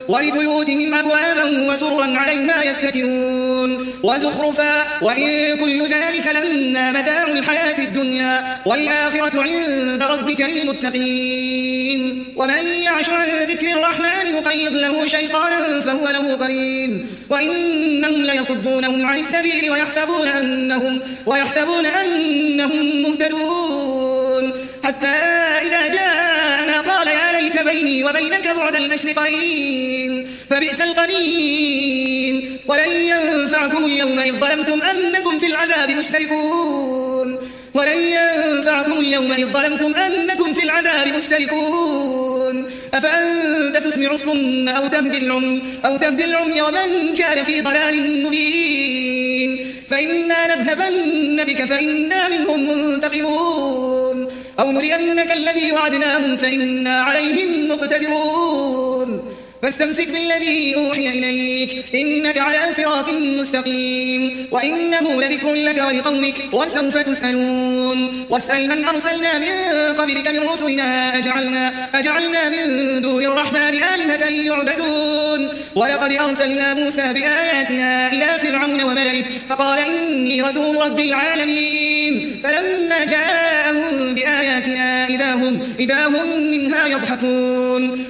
ولبيوتهم أبوابا وسررا عليها يتكئون وزخرفا وإن كل ذلك لما متاع الحياة الدنيا والآخرة عند ربك للمتقين ومن يعش عن ذكر الرحمن يقيض له شيطانا فهو له قرين وإنهم ليصدونهم عن السبيل ويحسبون أنهم مهتدون حتى إذا جاءنا قال يا ليت بيني وبينك بعد المشرقين فبئس القرين ولن ينفعكم اليوم إذ ظلمتم أنكم في العذاب مشتركون أفأنت تسمع الصم أو تهدي العمي ومن كان في ضلال مبين فإنا نذهبن بك فإنا منهم منتقمون أو نرينك الذي وعدناهم فإنا عليهم مقتدرون فاستمسك بالذي أوحي إليك إنك على صراط مستقيم وإنه لذكر لك ولقومك وسوف تسألون واسأل من أرسلنا من قبلك من رسلنا أجعلنا من دون الرحمن آلهة يعبدون ولقد أرسلنا موسى بآياتنا إلى فرعون وملئه فقال إني رسول رب العالمين فلما جاءهم بآياتنا إذا هم منها يضحكون